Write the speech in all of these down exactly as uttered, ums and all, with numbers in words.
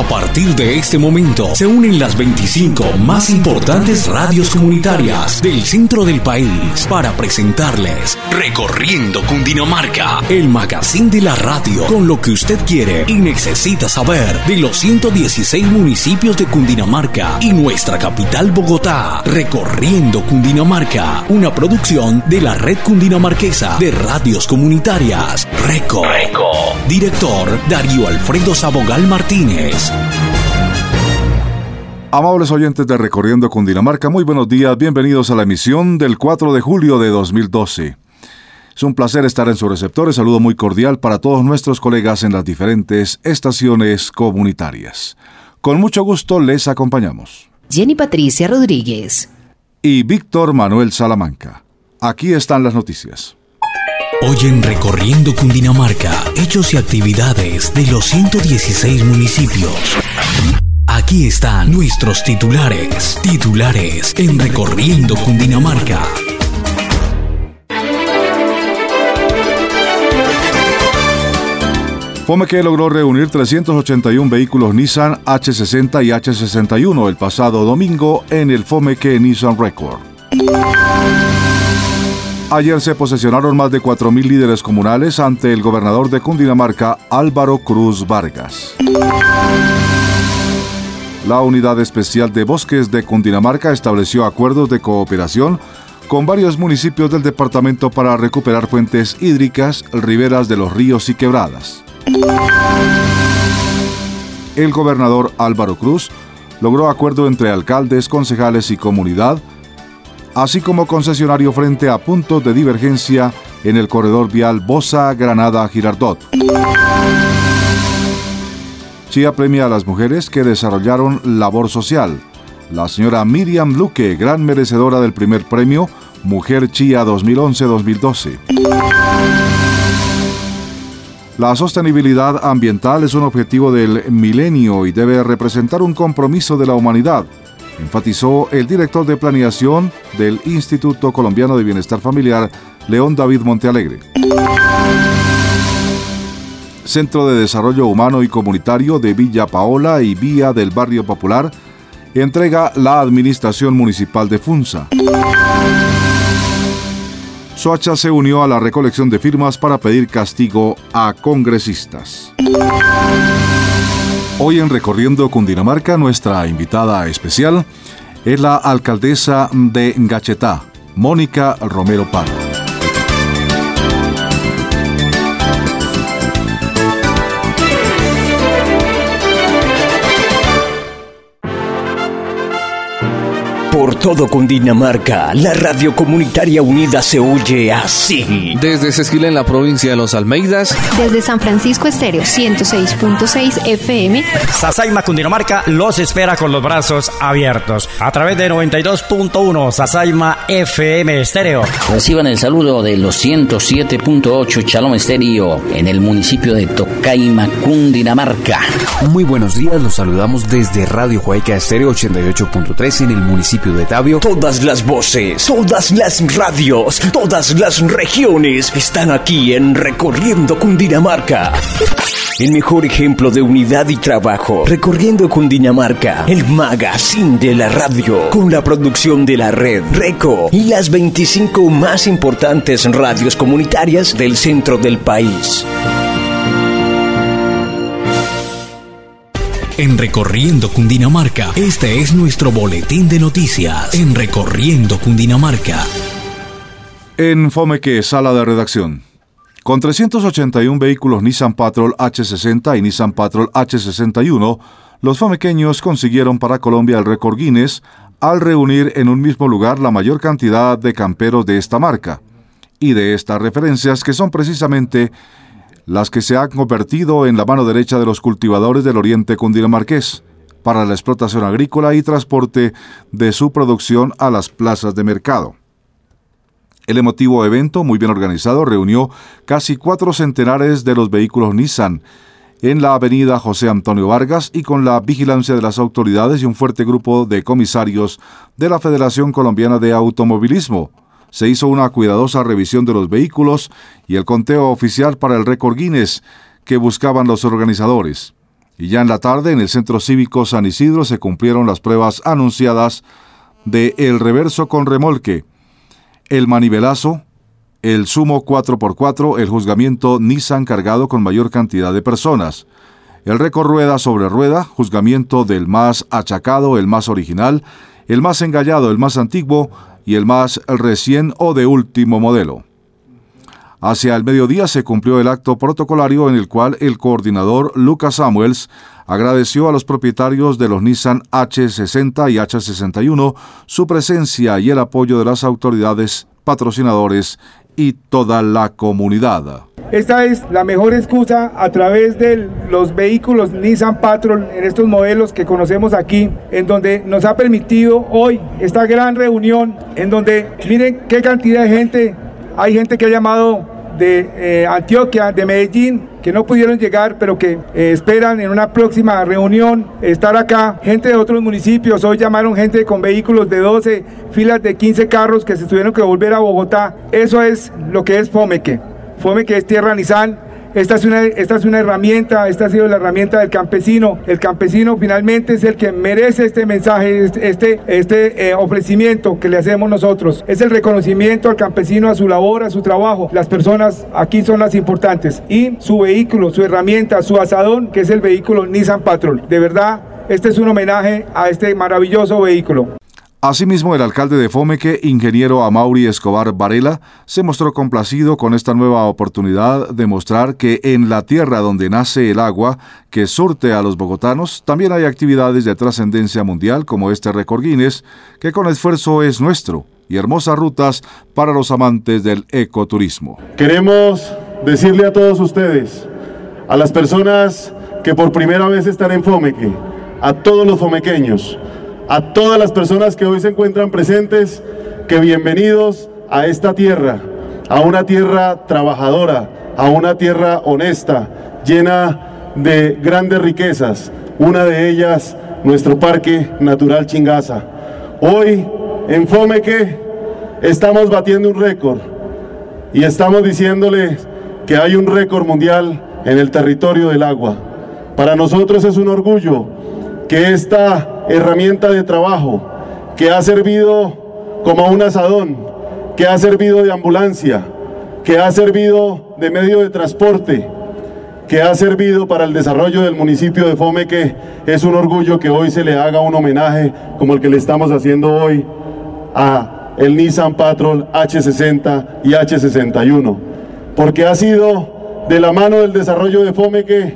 A partir de este momento se unen las veinticinco más importantes radios comunitarias del centro del país para presentarles Recorriendo Cundinamarca, el magazine de la radio con lo que usted quiere y necesita saber de los ciento dieciséis municipios de Cundinamarca y nuestra capital Bogotá. Recorriendo Cundinamarca, una producción de la Red Cundinamarquesa de Radios Comunitarias, RECO. RECO. Director Darío Alfredo Sabogal Martínez. Amables oyentes de Recorriendo Cundinamarca, muy buenos días, bienvenidos a la emisión del cuatro de julio de dos mil doce. Es un placer estar en su receptor, saludo muy cordial para todos nuestros colegas en las diferentes estaciones comunitarias. Con mucho gusto les acompañamos Jenny Patricia Rodríguez y Víctor Manuel Salamanca. Aquí están las noticias. Hoy en Recorriendo Cundinamarca, hechos y actividades de los ciento dieciséis municipios. Aquí están nuestros titulares. Titulares en Recorriendo Cundinamarca. Fomeque logró reunir trescientos ochenta y uno vehículos Nissan H sesenta y H sesenta y uno el pasado domingo en el Fomeque Nissan Record. Ayer se posesionaron más de cuatro mil líderes comunales ante el gobernador de Cundinamarca, Álvaro Cruz Vargas. La Unidad Especial de Bosques de Cundinamarca estableció acuerdos de cooperación con varios municipios del departamento para recuperar fuentes hídricas, riberas de los ríos y quebradas. El gobernador Álvaro Cruz logró acuerdo entre alcaldes, concejales y comunidad, así como concesionario frente a puntos de divergencia en el corredor vial Bosa-Granada-Girardot. Chía premia a las mujeres que desarrollaron labor social. La señora Miriam Luque, gran merecedora del primer premio Mujer Chía dos mil once dos mil doce. La sostenibilidad ambiental es un objetivo del milenio y debe representar un compromiso de la humanidad, enfatizó el director de planeación del Instituto Colombiano de Bienestar Familiar, León David Montealegre. Centro de Desarrollo Humano y Comunitario de Villa Paola y Vía del Barrio Popular entrega la Administración Municipal de Funza. Soacha se unió a la recolección de firmas para pedir castigo a congresistas. Hoy en Recorriendo Cundinamarca, nuestra invitada especial es la alcaldesa de Gachetá, Mónica Romero Parra. Por todo Cundinamarca, la radio comunitaria unida se oye así. Desde Sesquila en la provincia de Los Almeidas. Desde San Francisco Estéreo ciento seis punto seis F M. Sasaima Cundinamarca los espera con los brazos abiertos. A través de noventa y dos punto uno Sasaima F M Estéreo. Reciban el saludo de los ciento siete punto ocho Shalom Estéreo en el municipio de Tocaima, Cundinamarca. Muy buenos días, los saludamos desde Radio Huayca Estéreo ochenta y ocho punto tres en el municipio de Tabio. Todas las voces, todas las radios, todas las regiones están aquí en Recorriendo Cundinamarca. El mejor ejemplo de unidad y trabajo. Recorriendo Cundinamarca, el magazine de la radio, con la producción de la red RECO y las veinticinco más importantes radios comunitarias del centro del país. En Recorriendo Cundinamarca, este es nuestro boletín de noticias. En Recorriendo Cundinamarca. En Fomeque, sala de redacción. Con trescientos ochenta y uno vehículos Nissan Patrol H sesenta y Nissan Patrol H sesenta y uno, los fomequeños consiguieron para Colombia el récord Guinness al reunir en un mismo lugar la mayor cantidad de camperos de esta marca y de estas referencias, que son precisamente las que se han convertido en la mano derecha de los cultivadores del oriente cundinamarqués para la explotación agrícola y transporte de su producción a las plazas de mercado. El emotivo evento, muy bien organizado, reunió casi cuatro centenares de los vehículos Nissan en la avenida José Antonio Vargas y con la vigilancia de las autoridades y un fuerte grupo de comisarios de la Federación Colombiana de Automovilismo. Se hizo una cuidadosa revisión de los vehículos y el conteo oficial para el récord Guinness que buscaban los organizadores. Y ya en la tarde, en el Centro Cívico San Isidro, se cumplieron las pruebas anunciadas de el reverso con remolque, el manivelazo, el sumo cuatro por cuatro, el juzgamiento Nissan cargado con mayor cantidad de personas, el récord rueda sobre rueda, juzgamiento del más achacado, el más original, el más engallado, el más antiguo y el más recién o de último modelo. Hacia el mediodía se cumplió el acto protocolario en el cual el coordinador Lucas Samuels agradeció a los propietarios de los Nissan hache sesenta y hache sesenta y uno su presencia y el apoyo de las autoridades, patrocinadores y toda la comunidad. Esta es la mejor excusa a través de los vehículos Nissan Patrol en estos modelos que conocemos aquí, en donde nos ha permitido hoy esta gran reunión, en donde miren qué cantidad de gente, hay gente que ha llamado de eh, Antioquia, de Medellín, que no pudieron llegar, pero que eh, esperan en una próxima reunión estar acá, gente de otros municipios. Hoy llamaron gente con vehículos de doce, filas de quince carros que se tuvieron que volver a Bogotá. Eso es lo que es Fomeque. Fomeque es Tierra Nissan. Esta es, una, esta es una herramienta, esta ha sido la herramienta del campesino. El campesino finalmente es el que merece este mensaje, este, este eh, ofrecimiento que le hacemos nosotros. Es el reconocimiento al campesino, a su labor, a su trabajo. Las personas aquí son las importantes. Y su vehículo, su herramienta, su asadón, que es el vehículo Nissan Patrol. De verdad, este es un homenaje a este maravilloso vehículo. Asimismo, el alcalde de Fomeque, ingeniero Amaury Escobar Varela, se mostró complacido con esta nueva oportunidad de mostrar que en la tierra donde nace el agua que surte a los bogotanos, también hay actividades de trascendencia mundial como este récord Guinness, que con esfuerzo es nuestro, y hermosas rutas para los amantes del ecoturismo. Queremos decirle a todos ustedes, a las personas que por primera vez están en Fomeque, a todos los fomequeños, a todas las personas que hoy se encuentran presentes, que bienvenidos a esta tierra, a una tierra trabajadora, a una tierra honesta, llena de grandes riquezas, una de ellas nuestro Parque Natural Chingaza. Hoy en Fomeque estamos batiendo un récord y estamos diciéndoles que hay un récord mundial en el territorio del agua. Para nosotros es un orgullo que esta herramienta de trabajo, que ha servido como un asadón, que ha servido de ambulancia, que ha servido de medio de transporte, que ha servido para el desarrollo del municipio de Fomeque, es un orgullo que hoy se le haga un homenaje como el que le estamos haciendo hoy a el Nissan Patrol hache sesenta y hache sesenta y uno, porque ha sido de la mano del desarrollo de Fomeque,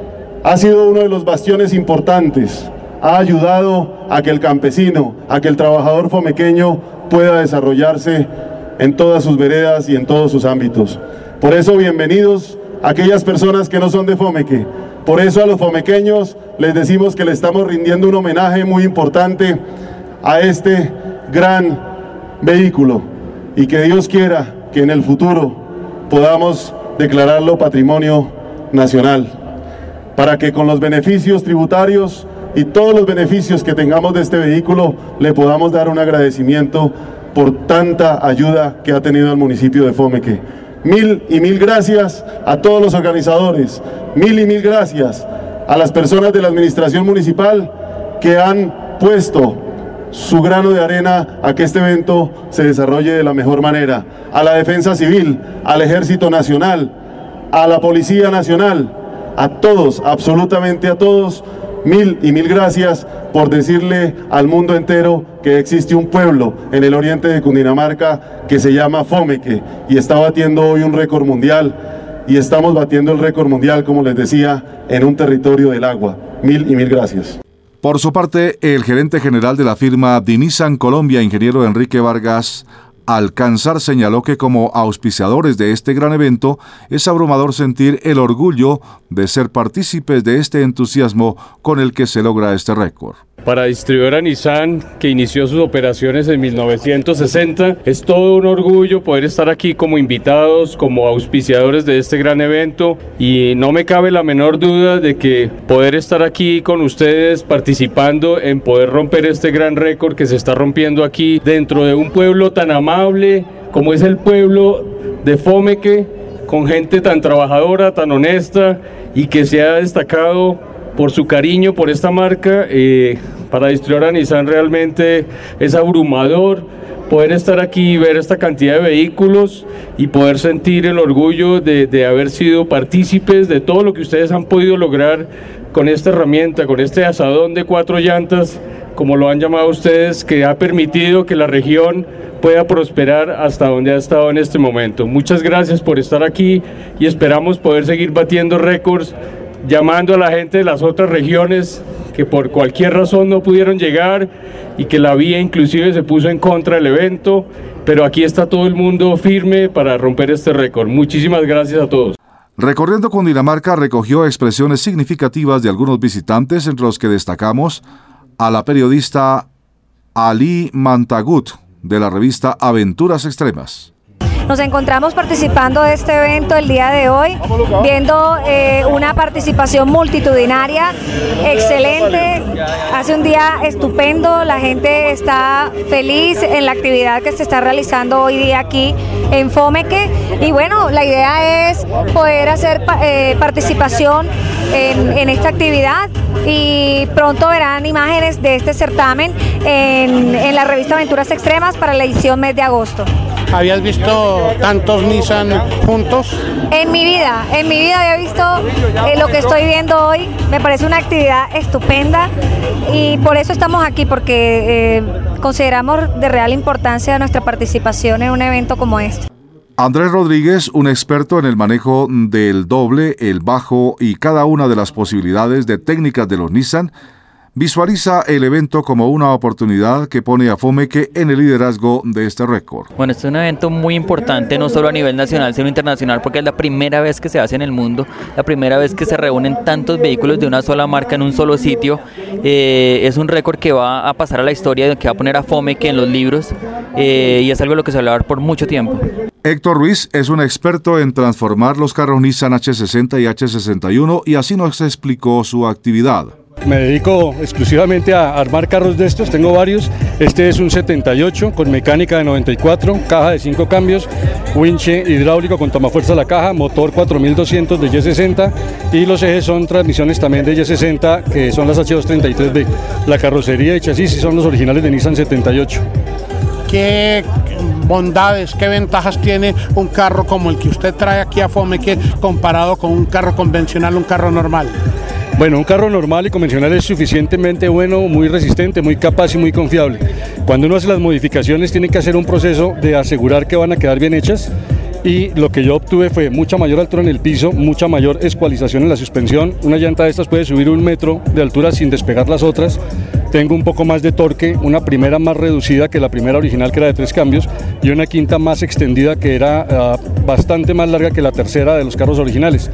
ha sido uno de los bastiones importantes, ha ayudado a que el campesino, a que el trabajador fomequeño pueda desarrollarse en todas sus veredas y en todos sus ámbitos. Por eso, bienvenidos a aquellas personas que no son de Fomeque. Por eso a los fomequeños les decimos que le estamos rindiendo un homenaje muy importante a este gran vehículo y que Dios quiera que en el futuro podamos declararlo patrimonio nacional, para que con los beneficios tributarios y todos los beneficios que tengamos de este vehículo le podamos dar un agradecimiento por tanta ayuda que ha tenido el municipio de Fomeque. Mil y mil gracias a todos los organizadores, mil y mil gracias a las personas de la administración municipal que han puesto su grano de arena a que este evento se desarrolle de la mejor manera, a la Defensa Civil, al Ejército Nacional, a la Policía Nacional, a todos, absolutamente a todos, mil y mil gracias por decirle al mundo entero que existe un pueblo en el oriente de Cundinamarca que se llama Fomeque y está batiendo hoy un récord mundial, y estamos batiendo el récord mundial, como les decía, en un territorio del agua. Mil y mil gracias. Por su parte, el gerente general de la firma Dinisan Colombia, ingeniero Enrique Vargas Alcanzar, señaló que como auspiciadores de este gran evento es abrumador sentir el orgullo de ser partícipes de este entusiasmo con el que se logra este récord. Para distribuidora Nissan, que inició sus operaciones en mil novecientos sesenta, es todo un orgullo poder estar aquí como invitados, como auspiciadores de este gran evento, y no me cabe la menor duda de que poder estar aquí con ustedes participando en poder romper este gran récord que se está rompiendo aquí dentro de un pueblo tan amable como es el pueblo de Fomeque, con gente tan trabajadora, tan honesta, y que se ha destacado por su cariño por esta marca. Eh, para distribuidora Nissan realmente es abrumador poder estar aquí y ver esta cantidad de vehículos y poder sentir el orgullo de, de haber sido partícipes de todo lo que ustedes han podido lograr con esta herramienta, con este asadón de cuatro llantas, como lo han llamado ustedes, que ha permitido que la región pueda prosperar hasta donde ha estado en este momento. Muchas gracias por estar aquí y esperamos poder seguir batiendo récords, llamando a la gente de las otras regiones que por cualquier razón no pudieron llegar y que la vía inclusive se puso en contra del evento, pero aquí está todo el mundo firme para romper este récord. Muchísimas gracias a todos. Recorriendo Cundinamarca recogió expresiones significativas de algunos visitantes, entre los que destacamos a la periodista Ali Mantagut, de la revista Aventuras Extremas. Nos encontramos participando de este evento el día de hoy, viendo eh, una participación multitudinaria excelente. Hace un día estupendo, la gente está feliz en la actividad que se está realizando hoy día aquí en Fomeque. Y bueno, la idea es poder hacer eh, participación en, en esta actividad y pronto verán imágenes de este certamen en, en la revista Aventuras Extremas para la edición mes de agosto. ¿Habías visto tantos Nissan juntos? En mi vida, en mi vida había visto eh, lo que estoy viendo hoy. Me parece una actividad estupenda y por eso estamos aquí, porque eh, consideramos de real importancia nuestra participación en un evento como este. Andrés Rodríguez, un experto en el manejo del doble, el bajo y cada una de las posibilidades de técnicas de los Nissan, visualiza el evento como una oportunidad que pone a Fomeque en el liderazgo de este récord. Bueno, este es un evento muy importante, no solo a nivel nacional, sino internacional, porque es la primera vez que se hace en el mundo, la primera vez que se reúnen tantos vehículos de una sola marca en un solo sitio. Eh, es un récord que va a pasar a la historia, que va a poner a Fomeque en los libros, eh, y es algo de lo que se va a hablar por mucho tiempo. Héctor Ruiz es un experto en transformar los carros Nissan H sesenta y H sesenta y uno y así nos explicó su actividad. Me dedico exclusivamente a armar carros de estos, tengo varios. Este es un setenta y ocho con mecánica de noventa y cuatro, caja de cinco cambios, winche hidráulico con tomafuerza a la caja, motor cuatro mil doscientos de Y sesenta y los ejes son transmisiones también de Y sesenta, que son las H doscientos treinta y tres B. La carrocería y chasis son los originales de Nissan setenta y ocho. ¿Qué bondades, qué ventajas tiene un carro como el que usted trae aquí a Fomeque comparado con un carro convencional, un carro normal? Bueno, un carro normal y convencional es suficientemente bueno, muy resistente, muy capaz y muy confiable. Cuando uno hace las modificaciones tiene que hacer un proceso de asegurar que van a quedar bien hechas, y lo que yo obtuve fue mucha mayor altura en el piso, mucha mayor escualización en la suspensión. Una llanta de estas puede subir un metro de altura sin despegar las otras. Tengo un poco más de torque, una primera más reducida que la primera original, que era de tres cambios, y una quinta más extendida, que era uh, bastante más larga que la tercera de los carros originales.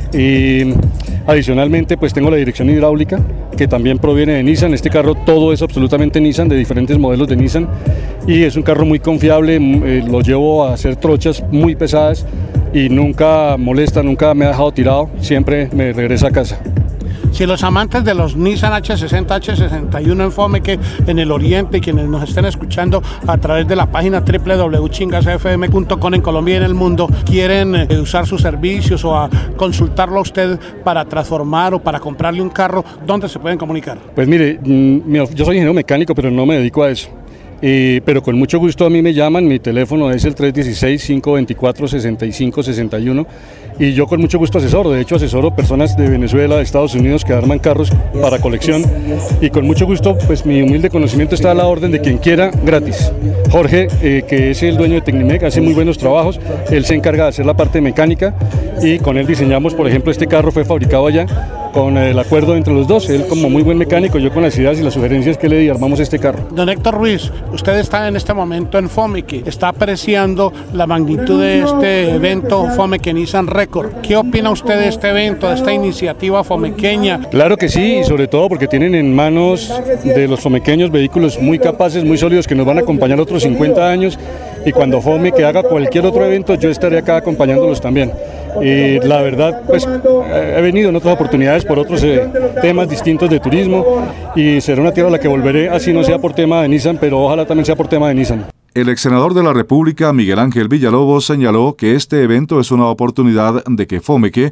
Y adicionalmente pues tengo la dirección hidráulica, que también proviene de Nissan. Este carro todo es absolutamente Nissan, de diferentes modelos de Nissan, y es un carro muy confiable. Eh, lo llevo a hacer trochas muy pesadas y nunca molesta, nunca me ha dejado tirado, siempre me regresa a casa. Si los amantes de los Nissan H sesenta, H sesenta y uno en Fomeque, en el oriente, y quienes nos estén escuchando a través de la página doble u doble u doble u punto chingas f m punto com en Colombia y en el mundo, quieren eh, usar sus servicios o a consultarlo a usted para transformar o para comprarle un carro, ¿dónde se pueden comunicar? Pues mire, yo soy ingeniero mecánico, pero no me dedico a eso. Eh, pero con mucho gusto a mí me llaman, mi teléfono es el tres uno seis, cinco dos cuatro, seis cinco seis uno y yo con mucho gusto asesoro. De hecho asesoro personas de Venezuela, de Estados Unidos, que arman carros para colección, y con mucho gusto pues mi humilde conocimiento está a la orden de quien quiera, gratis. Jorge, eh, que es el dueño de Tecnimec, hace muy buenos trabajos, él se encarga de hacer la parte mecánica y con él diseñamos, por ejemplo, este carro fue fabricado allá con el acuerdo entre los dos, él como muy buen mecánico, yo con las ideas y las sugerencias que le di, armamos este carro. Don Héctor Ruiz, usted está en este momento en Fomeque, está apreciando la magnitud de este evento Fomeque Nissan Record. ¿Qué opina usted de este evento, de esta iniciativa fomequeña? Claro que sí, y sobre todo porque tienen en manos de los fomequeños vehículos muy capaces, muy sólidos, que nos van a acompañar otros cincuenta años, y cuando Fomeque haga cualquier otro evento, yo estaré acá acompañándolos también. Y la verdad, pues he venido en otras oportunidades por otros eh, temas distintos de turismo, y será una tierra a la que volveré, así no sea por tema de Nissan, pero ojalá también sea por tema de Nissan. El ex senador de la República, Miguel Ángel Villalobos, señaló que este evento es una oportunidad de que Fomeque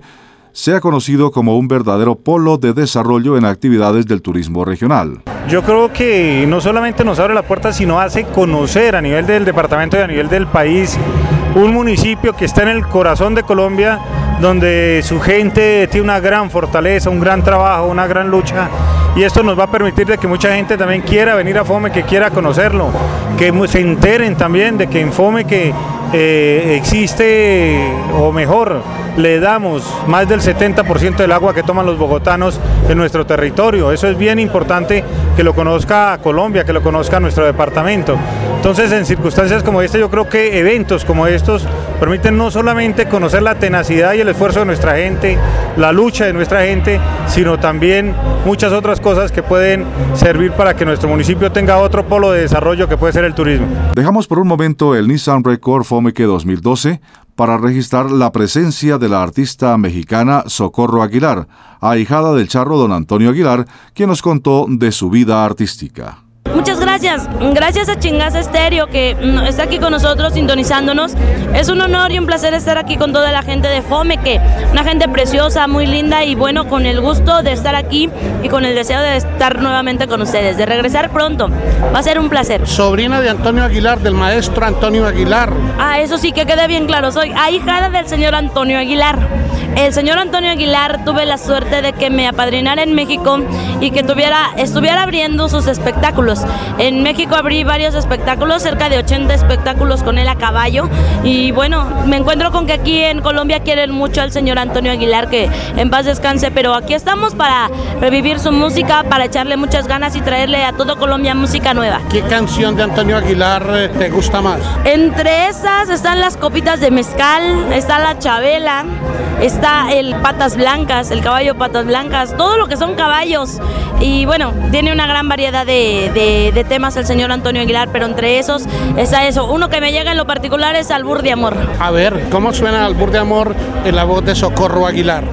sea conocido como un verdadero polo de desarrollo en actividades del turismo regional. Yo creo que no solamente nos abre la puerta, sino hace conocer a nivel del departamento y a nivel del país un municipio que está en el corazón de Colombia, donde su gente tiene una gran fortaleza, un gran trabajo, una gran lucha, y esto nos va a permitir de que mucha gente también quiera venir a Fomeque, que quiera conocerlo, que se enteren también de que en Fomeque eh, existe, o mejor, le damos más del setenta por ciento del agua que toman los bogotanos en nuestro territorio. Eso es bien importante que lo conozca Colombia, que lo conozca nuestro departamento. Entonces, en circunstancias como esta, yo creo que eventos como estos permiten no solamente conocer la tenacidad y el esfuerzo de nuestra gente, la lucha de nuestra gente, sino también muchas otras cosas que pueden servir para que nuestro municipio tenga otro polo de desarrollo que puede ser el turismo. Dejamos por un momento el Nissan Record Fomeque dos mil doce para registrar la presencia de la artista mexicana Socorro Aguilar, ahijada del charro don Antonio Aguilar, quien nos contó de su vida artística. Muchas gracias, gracias a Chingaza Estéreo que está aquí con nosotros sintonizándonos. Es un honor y un placer estar aquí con toda la gente de Fomeque, una gente preciosa, muy linda y bueno, con el gusto de estar aquí y con el deseo de estar nuevamente con ustedes, de regresar pronto. Va a ser un placer. Sobrina de Antonio Aguilar, del maestro Antonio Aguilar. Ah, eso sí, que quede bien claro, soy ahijada del señor Antonio Aguilar. El señor Antonio Aguilar, tuve la suerte de que me apadrinara en México y que tuviera, estuviera abriendo sus espectáculos. En México abrí varios espectáculos, cerca de ochenta espectáculos con él a caballo. Y bueno, me encuentro con que aquí en Colombia quieren mucho al señor Antonio Aguilar, que en paz descanse, pero aquí estamos para revivir su música, para echarle muchas ganas y traerle a todo Colombia música nueva. ¿Qué canción de Antonio Aguilar te gusta más? Entre esas están las copitas de mezcal, está la Chabela, está el Patas Blancas, el caballo Patas Blancas, todo lo que son caballos. Y bueno, tiene una gran variedad de, de, de temas el señor Antonio Aguilar, pero entre esos está eso. Uno que me llega en lo particular es Albur de Amor. A ver, ¿cómo suena Albur de Amor en la voz de Socorro Aguilar?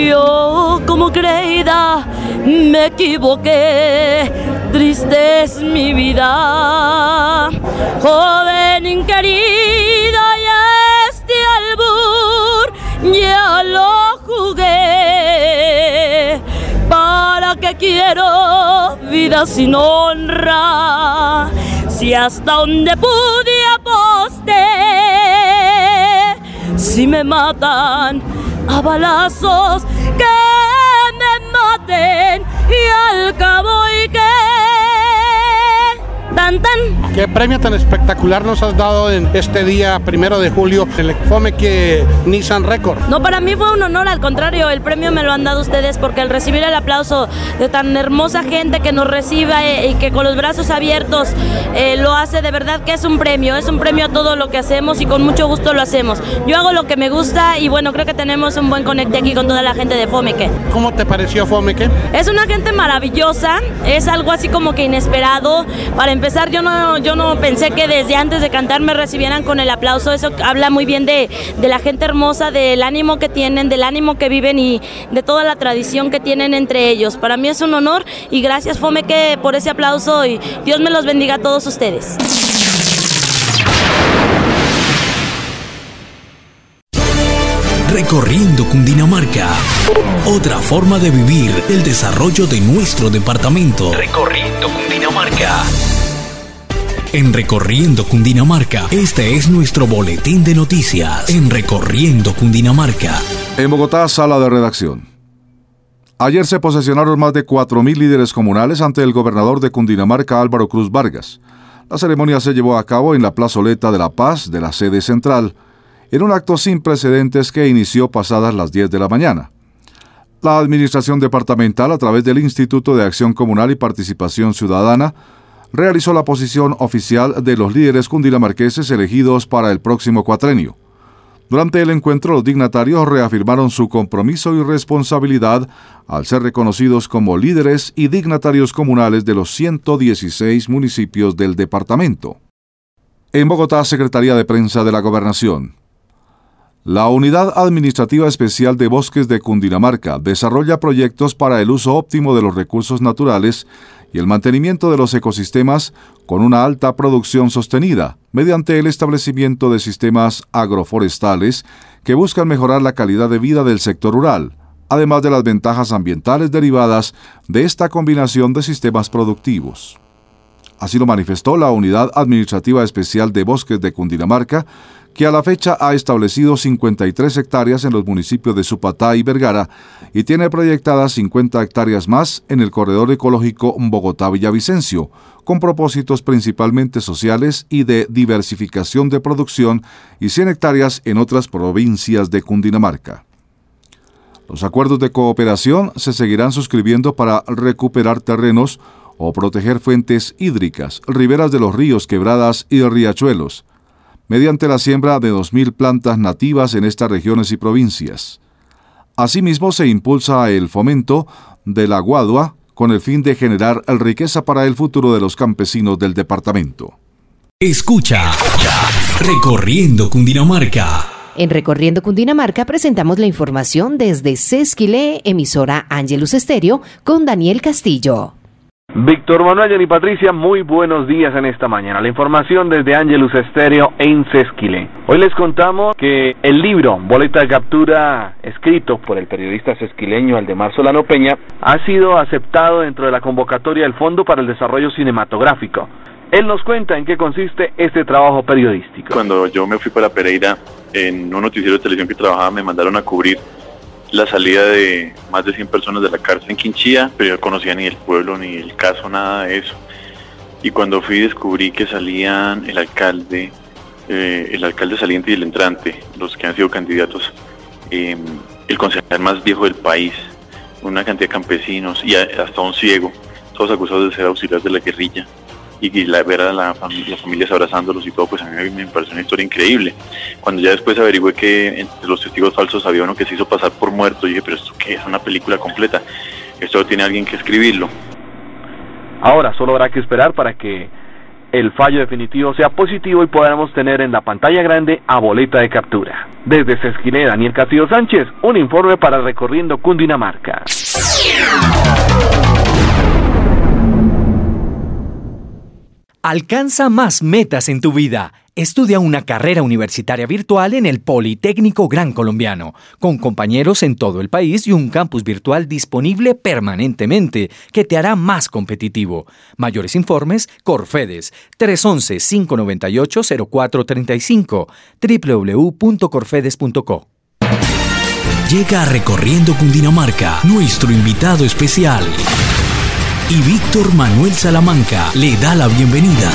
Yo, como creída, me equivoqué, triste es mi vida, joven querida, y este albur ya lo jugué. ¿Para qué quiero vida sin honra? Si hasta donde pude aposté, si me matan a balazos, que me maten y al cabo y que tan tan. ¿Qué premio tan espectacular nos has dado en este día primero de julio en el Fomeque Nissan Record? No, para mí fue un honor, al contrario, el premio me lo han dado ustedes, porque al recibir el aplauso de tan hermosa gente que nos reciba eh, y que con los brazos abiertos eh, lo hace, de verdad que es un premio, es un premio a todo lo que hacemos y con mucho gusto lo hacemos. Yo hago lo que me gusta y bueno, creo que tenemos un buen conecte aquí con toda la gente de Fomeque. ¿Cómo te pareció Fomeque? Es una gente maravillosa, es algo así como que inesperado. Para empezar, yo no, yo no pensé que desde antes de cantar me recibieran con el aplauso. Eso habla muy bien de, de la gente hermosa, del ánimo que tienen, del ánimo que viven y de toda la tradición que tienen entre ellos. Para mí es un honor y gracias Fomeque por ese aplauso y Dios me los bendiga a todos ustedes. Recorriendo Cundinamarca. Otra forma de vivir el desarrollo de nuestro departamento. Recorriendo Cundinamarca. En Recorriendo Cundinamarca, este es nuestro boletín de noticias. En Recorriendo Cundinamarca. En Bogotá, sala de redacción. Ayer se posesionaron más de cuatro mil líderes comunales ante el gobernador de Cundinamarca, Álvaro Cruz Vargas. La ceremonia se llevó a cabo en la plazoleta de La Paz de la sede central, en un acto sin precedentes que inició pasadas las diez de la mañana. La administración departamental, a través del Instituto de Acción Comunal y Participación Ciudadana, realizó la posición oficial de los líderes cundinamarqueses elegidos para el próximo cuatrenio. Durante el encuentro, los dignatarios reafirmaron su compromiso y responsabilidad al ser reconocidos como líderes y dignatarios comunales de los ciento dieciséis municipios del departamento. En Bogotá, Secretaría de Prensa de la Gobernación. La Unidad Administrativa Especial de Bosques de Cundinamarca desarrolla proyectos para el uso óptimo de los recursos naturales y el mantenimiento de los ecosistemas con una alta producción sostenida, mediante el establecimiento de sistemas agroforestales que buscan mejorar la calidad de vida del sector rural, además de las ventajas ambientales derivadas de esta combinación de sistemas productivos. Así lo manifestó la Unidad Administrativa Especial de Bosques de Cundinamarca, que a la fecha ha establecido cincuenta y tres hectáreas en los municipios de Supatá y Vergara y tiene proyectadas cincuenta hectáreas más en el corredor ecológico Bogotá-Villavicencio, con propósitos principalmente sociales y de diversificación de producción, y cien hectáreas en otras provincias de Cundinamarca. Los acuerdos de cooperación se seguirán suscribiendo para recuperar terrenos o proteger fuentes hídricas, riberas de los ríos, quebradas y riachuelos, mediante la siembra de dos mil plantas nativas en estas regiones y provincias. Asimismo, se impulsa el fomento de la guadua con el fin de generar riqueza para el futuro de los campesinos del departamento. Escucha Recorriendo Cundinamarca. En Recorriendo Cundinamarca presentamos la información desde Sesquilé, emisora Ángelus Estéreo, con Daniel Castillo. Víctor Manuel y Patricia, muy buenos días en esta mañana. La información desde Ángelus Estéreo en Sesquilé. Hoy les contamos que el libro Boleta de Captura, escrito por el periodista sesquileño Aldemar Solano Peña, ha sido aceptado dentro de la convocatoria del Fondo para el Desarrollo Cinematográfico. Él nos cuenta en qué consiste este trabajo periodístico. Cuando yo me fui para Pereira, en un noticiero de televisión que trabajaba, me mandaron a cubrir la salida de más de cien personas de la cárcel en Quinchía, pero yo no conocía ni el pueblo, ni el caso, nada de eso. Y cuando fui descubrí que salían el alcalde, eh, el alcalde saliente y el entrante, los que han sido candidatos, eh, el concejal más viejo del país, una cantidad de campesinos y hasta un ciego, todos acusados de ser auxiliares de la guerrilla. Y la, ver a la, las familias abrazándolos y todo, pues a mí me pareció una historia increíble. Cuando ya después averigüé que entre los testigos falsos había uno que se hizo pasar por muerto, y dije, pero ¿esto qué es? Una película completa. Esto tiene alguien que escribirlo. Ahora solo habrá que esperar para que el fallo definitivo sea positivo y podamos tener en la pantalla grande a Boleta de Captura. Desde Sesquilé, Daniel Castillo Sánchez, un informe para Recorriendo Cundinamarca. Alcanza más metas en tu vida. Estudia una carrera universitaria virtual en el Politécnico Gran Colombiano, con compañeros en todo el país y un campus virtual disponible permanentemente que te hará más competitivo. Mayores informes, Corfedes, tres once, cinco noventa y ocho, cero cuatro treinta y cinco, doble u doble u doble u punto corfedes punto co. Llega a Recorriendo Cundinamarca, nuestro invitado especial. Y Víctor Manuel Salamanca le da la bienvenida.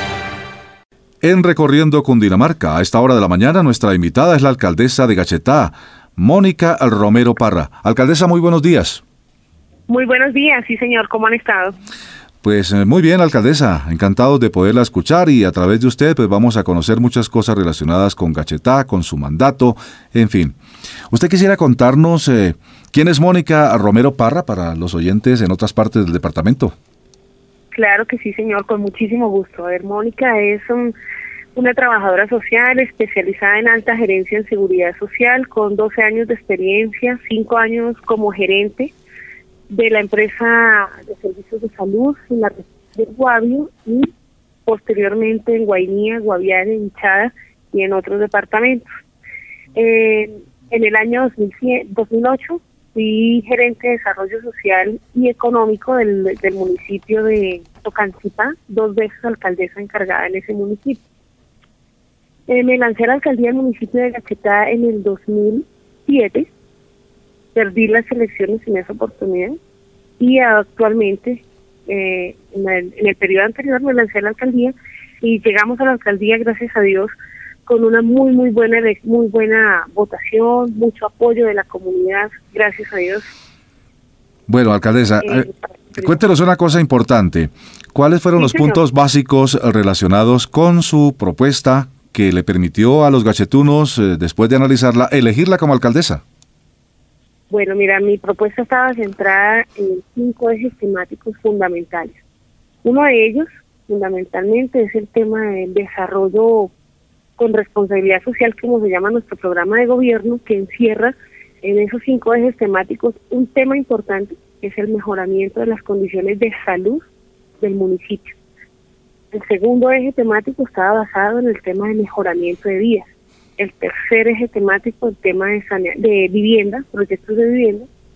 En Recorriendo Cundinamarca, a esta hora de la mañana, nuestra invitada es la alcaldesa de Gachetá, Mónica Romero Parra. Alcaldesa, muy buenos días. Muy buenos días, sí señor, ¿cómo han estado? Pues eh, muy bien, alcaldesa, encantados de poderla escuchar, y a través de usted pues vamos a conocer muchas cosas relacionadas con Gachetá, con su mandato, en fin. ¿Usted quisiera contarnos eh, quién es Mónica Romero Parra para los oyentes en otras partes del departamento? Claro que sí, señor, con muchísimo gusto. A ver, Mónica es un, una trabajadora social especializada en alta gerencia en seguridad social, con doce años de experiencia, cinco años como gerente de la empresa de servicios de salud en la región del Guavio y posteriormente en Guainía, Guaviare, Hinchada y en otros departamentos. Eh, en el año dos mil ocho fui gerente de desarrollo social y económico del, del municipio de Tocancipá, dos veces alcaldesa encargada en ese municipio. Eh, me lancé a la alcaldía del municipio de Gachetá en el dos mil siete, perdí las elecciones en esa oportunidad y actualmente, eh, en, el, en el periodo anterior me lancé a la alcaldía y llegamos a la alcaldía, gracias a Dios, con una muy muy buena muy buena votación, mucho apoyo de la comunidad, gracias a Dios. Bueno, alcaldesa, eh, eh, cuéntenos una cosa importante. ¿Cuáles fueron sí, los señor. puntos básicos relacionados con su propuesta que le permitió a los gachetunos, eh, después de analizarla, elegirla como alcaldesa? Bueno, mira, mi propuesta estaba centrada en cinco ejes temáticos fundamentales. Uno de ellos, fundamentalmente, es el tema del desarrollo con responsabilidad social, como se llama nuestro programa de gobierno, que encierra en esos cinco ejes temáticos un tema importante, que es el mejoramiento de las condiciones de salud del municipio. El segundo eje temático estaba basado en el tema de mejoramiento de vías. El tercer eje temático, el tema de, sanea- de vivienda, proyectos de vivienda.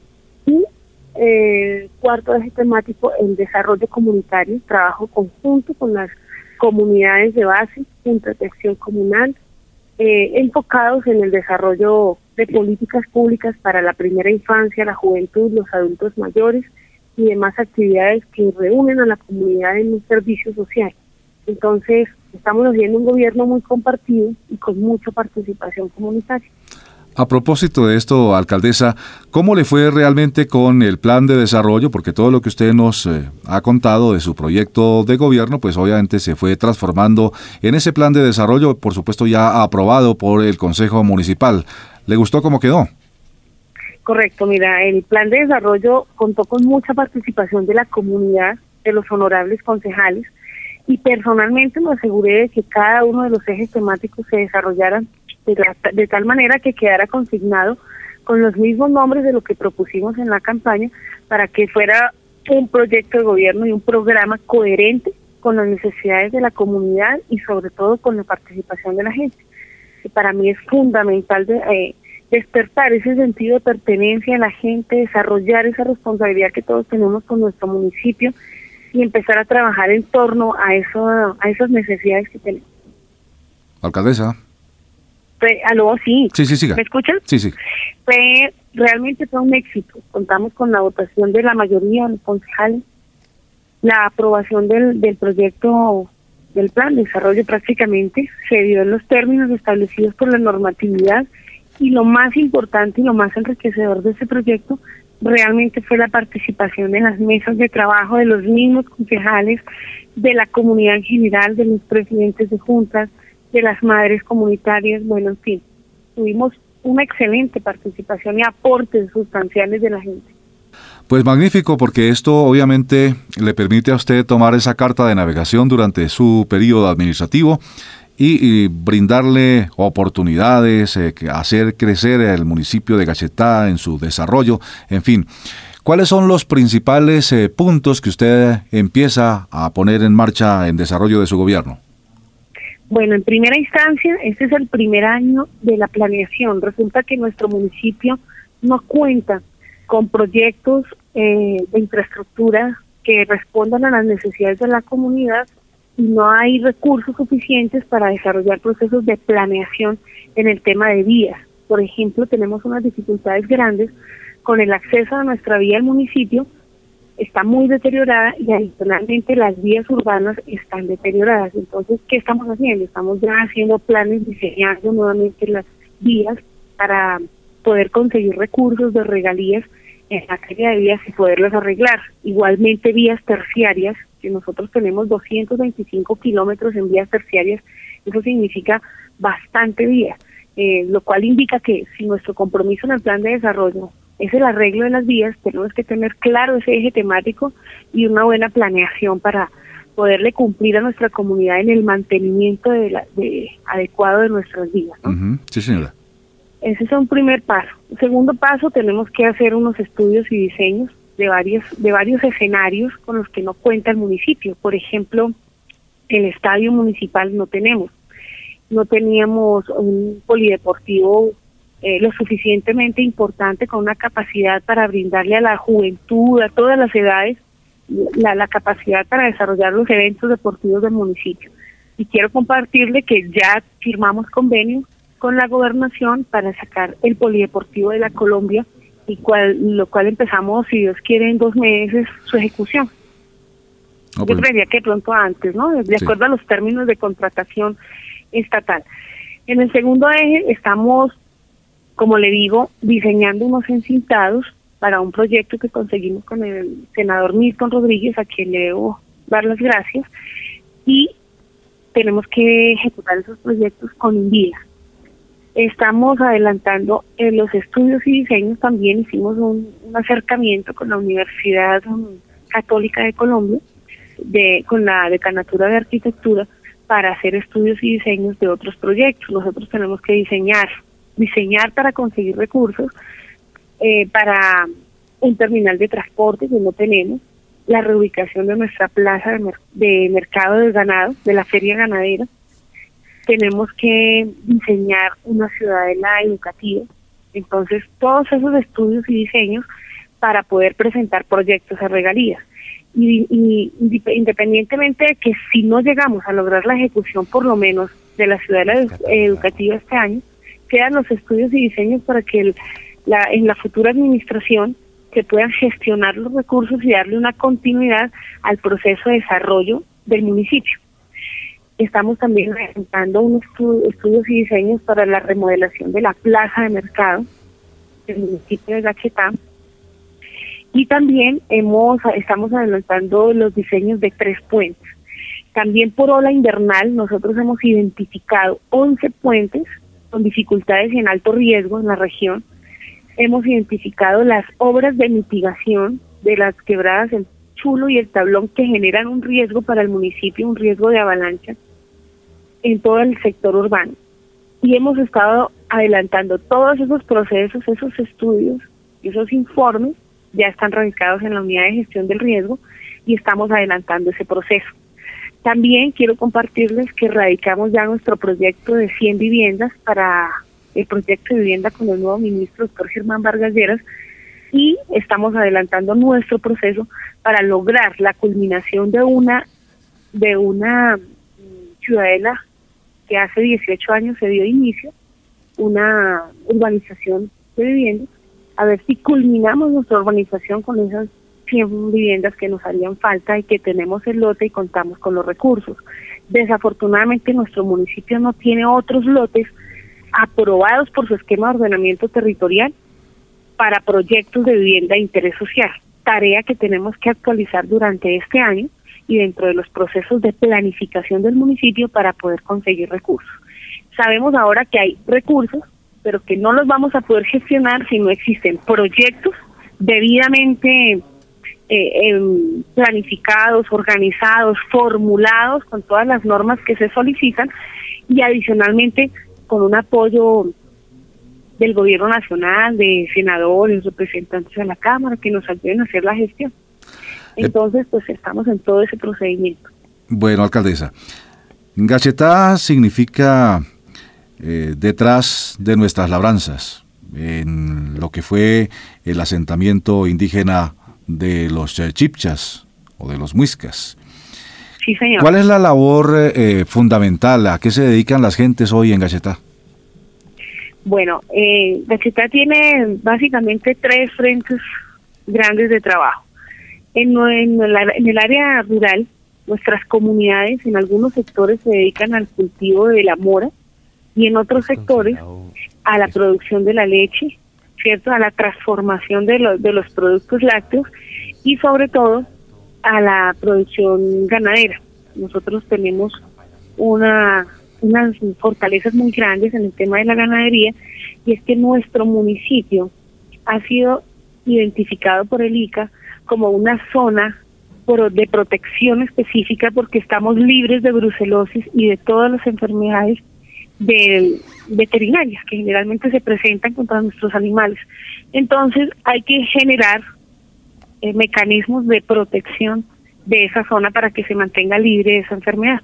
Y eh, cuarto eje temático, el desarrollo comunitario, trabajo conjunto con las comunidades de base, juntas de acción comunal, eh, enfocados en el desarrollo de políticas públicas para la primera infancia, la juventud, los adultos mayores y demás actividades que reúnen a la comunidad en un servicio social. Entonces, estamos haciendo un gobierno muy compartido y con mucha participación comunitaria. A propósito de esto, alcaldesa, ¿cómo le fue realmente con el plan de desarrollo? Porque todo lo que usted nos eh, ha contado de su proyecto de gobierno, pues obviamente se fue transformando en ese plan de desarrollo, por supuesto ya aprobado por el Consejo Municipal. ¿Le gustó cómo quedó? Correcto, mira, el plan de desarrollo contó con mucha participación de la comunidad, de los honorables concejales, y personalmente me aseguré de que cada uno de los ejes temáticos se desarrollaran de, la, de tal manera que quedara consignado con los mismos nombres de lo que propusimos en la campaña, para que fuera un proyecto de gobierno y un programa coherente con las necesidades de la comunidad y sobre todo con la participación de la gente. Que para mí es fundamental de, eh, despertar ese sentido de pertenencia en la gente, desarrollar esa responsabilidad que todos tenemos con nuestro municipio y empezar a trabajar en torno a eso, a esas necesidades que tenemos. Alcaldesa. Fue, aló, sí. Sí, sí, siga. ¿Me escuchan? Sí, sí. Fue, realmente fue un éxito. Contamos con la votación de la mayoría de los concejales, la aprobación del, del proyecto del plan de desarrollo prácticamente se dio en los términos establecidos por la normatividad, y lo más importante y lo más enriquecedor de ese proyecto realmente fue la participación en las mesas de trabajo de los mismos concejales, de la comunidad en general, de los presidentes de juntas, de las madres comunitarias. Bueno, en fin, tuvimos una excelente participación y aportes sustanciales de la gente. Pues magnífico, porque esto obviamente le permite a usted tomar esa carta de navegación durante su periodo administrativo y, y brindarle oportunidades, eh, hacer crecer el municipio de Caquetá en su desarrollo, en fin. ¿Cuáles son los principales eh, puntos que usted empieza a poner en marcha en desarrollo de su gobierno? Bueno, en primera instancia, este es el primer año de la planeación. Resulta que nuestro municipio no cuenta con proyectos eh, de infraestructura que respondan a las necesidades de la comunidad, y no hay recursos suficientes para desarrollar procesos de planeación en el tema de vías. Por ejemplo, tenemos unas dificultades grandes con el acceso a nuestra vía al municipio, está muy deteriorada, y adicionalmente las vías urbanas están deterioradas. Entonces, ¿qué estamos haciendo? Estamos ya haciendo planes, diseñando nuevamente las vías para poder conseguir recursos de regalías en materia de vías y poderlas arreglar. Igualmente vías terciarias, que nosotros tenemos doscientos veinticinco kilómetros en vías terciarias, eso significa bastante vía, eh, lo cual indica que si nuestro compromiso en el plan de desarrollo es el arreglo de las vías, tenemos que tener claro ese eje temático y una buena planeación para poderle cumplir a nuestra comunidad en el mantenimiento de la, de, adecuado de nuestras vías, ¿no? Uh-huh. Sí, señora. Ese es un primer paso. Segundo paso, tenemos que hacer unos estudios y diseños de varios, de varios escenarios con los que no cuenta el municipio. Por ejemplo, el estadio municipal no tenemos. No teníamos un polideportivo eh, lo suficientemente importante con una capacidad para brindarle a la juventud, a todas las edades, la, la capacidad para desarrollar los eventos deportivos del municipio. Y quiero compartirle que ya firmamos convenio con la gobernación para sacar el polideportivo de la Colombia, y cual, lo cual empezamos, si Dios quiere, en dos meses su ejecución. Oh, pues. Yo creería que pronto antes, ¿no? De sí. acuerdo a los términos de contratación estatal. En el segundo eje estamos, como le digo, diseñando unos encintados para un proyecto que conseguimos con el senador Milton Rodríguez, a quien le debo dar las gracias, y tenemos que ejecutar esos proyectos con Invida. Estamos adelantando en los estudios y diseños. También hicimos un, un acercamiento con la Universidad Católica de Colombia, de con la Decanatura de Arquitectura, para hacer estudios y diseños de otros proyectos. Nosotros tenemos que diseñar, diseñar para conseguir recursos eh, para un terminal de transporte que no tenemos, la reubicación de nuestra plaza de, mer de mercado de ganado, de la feria ganadera. Tenemos que diseñar una ciudadela educativa. Entonces, todos esos estudios y diseños para poder presentar proyectos a regalías. Y, y independientemente de que si no llegamos a lograr la ejecución por lo menos de la ciudadela educativa este año, quedan los estudios y diseños para que el, la, en la futura administración se puedan gestionar los recursos y darle una continuidad al proceso de desarrollo del municipio. Estamos también realizando unos estu estudios y diseños para la remodelación de la plaza de mercado del municipio de Gachetá. Y también hemos estamos adelantando los diseños de tres puentes. También por ola invernal nosotros hemos identificado once puentes con dificultades y en alto riesgo en la región. Hemos identificado las obras de mitigación de las quebradas El Chulo y El Tablón que generan un riesgo para el municipio, un riesgo de avalancha en todo el sector urbano. Y hemos estado adelantando todos esos procesos, esos estudios, esos informes, ya están radicados en la unidad de gestión del riesgo y estamos adelantando ese proceso. También quiero compartirles que radicamos ya nuestro proyecto de cien viviendas para el proyecto de vivienda con el nuevo ministro, doctor Germán Vargas Lleras, y estamos adelantando nuestro proceso para lograr la culminación de una de una ciudadela que hace dieciocho años se dio inicio, una urbanización de viviendas, a ver si culminamos nuestra urbanización con esas cien viviendas que nos harían falta y que tenemos el lote y contamos con los recursos. Desafortunadamente nuestro municipio no tiene otros lotes aprobados por su esquema de ordenamiento territorial para proyectos de vivienda de interés social, tarea que tenemos que actualizar durante este año y dentro de los procesos de planificación del municipio para poder conseguir recursos. Sabemos ahora que hay recursos, pero que no los vamos a poder gestionar si no existen proyectos debidamente eh, eh, planificados, organizados, formulados con todas las normas que se solicitan y adicionalmente con un apoyo del gobierno nacional, de senadores, representantes de la Cámara que nos ayuden a hacer la gestión. Entonces, pues estamos en todo ese procedimiento. Bueno, alcaldesa, Gachetá significa eh, detrás de nuestras labranzas, en lo que fue el asentamiento indígena de los chipchas o de los muiscas. Sí, señor. ¿Cuál es la labor eh, fundamental? ¿A qué se dedican las gentes hoy en Gachetá? Bueno, eh, Gachetá tiene básicamente tres frentes grandes de trabajo. En, en, el, en el área rural, nuestras comunidades en algunos sectores se dedican al cultivo de la mora y en otros sectores a la producción de la leche, ¿cierto? A la transformación de, lo, de los productos lácteos y sobre todo a la producción ganadera. Nosotros tenemos una unas fortalezas muy grandes en el tema de la ganadería y es que nuestro municipio ha sido identificado por el I C A como una zona de protección específica porque estamos libres de brucelosis y de todas las enfermedades de, veterinarias que generalmente se presentan contra nuestros animales. Entonces hay que generar eh, mecanismos de protección de esa zona para que se mantenga libre de esa enfermedad.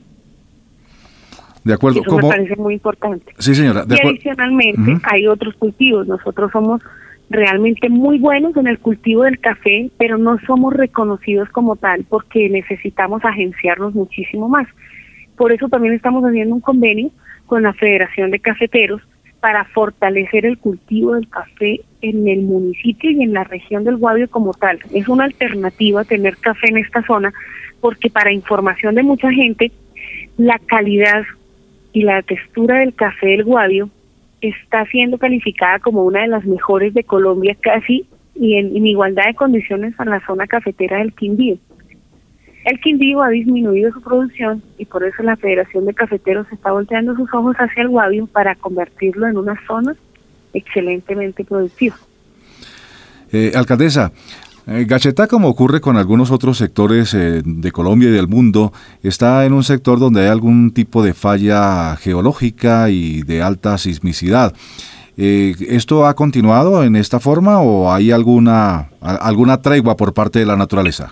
De acuerdo. Eso ¿Cómo? me parece muy importante. Sí, señora. De y adicionalmente uh-huh. hay otros cultivos. Nosotros somos realmente muy buenos en el cultivo del café, pero no somos reconocidos como tal porque necesitamos agenciarnos muchísimo más. Por eso también estamos haciendo un convenio con la Federación de Cafeteros para fortalecer el cultivo del café en el municipio y en la región del Guavio como tal. Es una alternativa tener café en esta zona porque para información de mucha gente, la calidad y la textura del café del Guavio está siendo calificada como una de las mejores de Colombia casi y en, en igualdad de condiciones a la zona cafetera del Quindío. El Quindío ha disminuido su producción y por eso la Federación de Cafeteros está volteando sus ojos hacia el Guavio para convertirlo en una zona excelentemente productiva. Eh, alcaldesa, eh, Gachetá, como ocurre con algunos otros sectores eh, de Colombia y del mundo, está en un sector donde hay algún tipo de falla geológica y de alta sismicidad. Eh, ¿Esto ha continuado en esta forma o hay alguna, a, alguna tregua por parte de la naturaleza?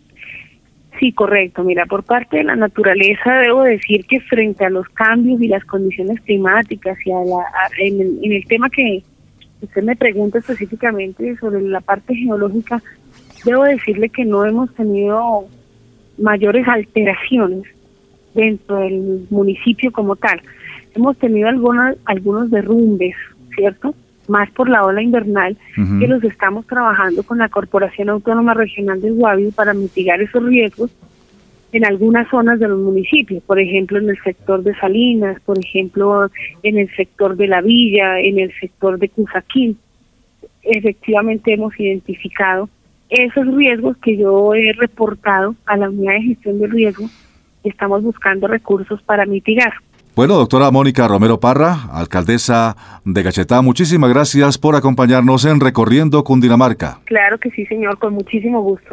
Sí, correcto. Mira, por parte de la naturaleza debo decir que frente a los cambios y las condiciones climáticas y a la, a, en, el, en el tema que usted me pregunta específicamente sobre la parte geológica, debo decirle que no hemos tenido mayores alteraciones dentro del municipio como tal. Hemos tenido algunos, algunos derrumbes, ¿cierto? Más por la ola invernal, uh-huh. que los estamos trabajando con la Corporación Autónoma Regional del Guavio para mitigar esos riesgos en algunas zonas de los municipios, por ejemplo en el sector de Salinas, por ejemplo en el sector de La Villa, en el sector de Cusaquín. Efectivamente hemos identificado esos riesgos que yo he reportado a la unidad de gestión de riesgo y estamos buscando recursos para mitigar. Bueno, doctora Mónica Romero Parra, alcaldesa de Caquetá, muchísimas gracias por acompañarnos en Recorriendo Cundinamarca. Claro que sí, señor, con muchísimo gusto.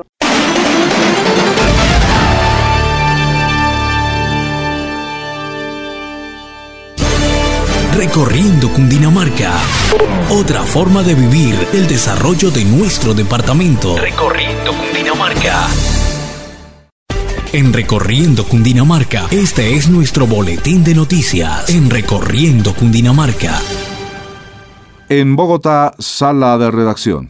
Recorriendo Cundinamarca. Otra forma de vivir el desarrollo de nuestro departamento. Recorriendo Cundinamarca. En Recorriendo Cundinamarca, este es nuestro boletín de noticias. En Recorriendo Cundinamarca. En Bogotá, sala de redacción.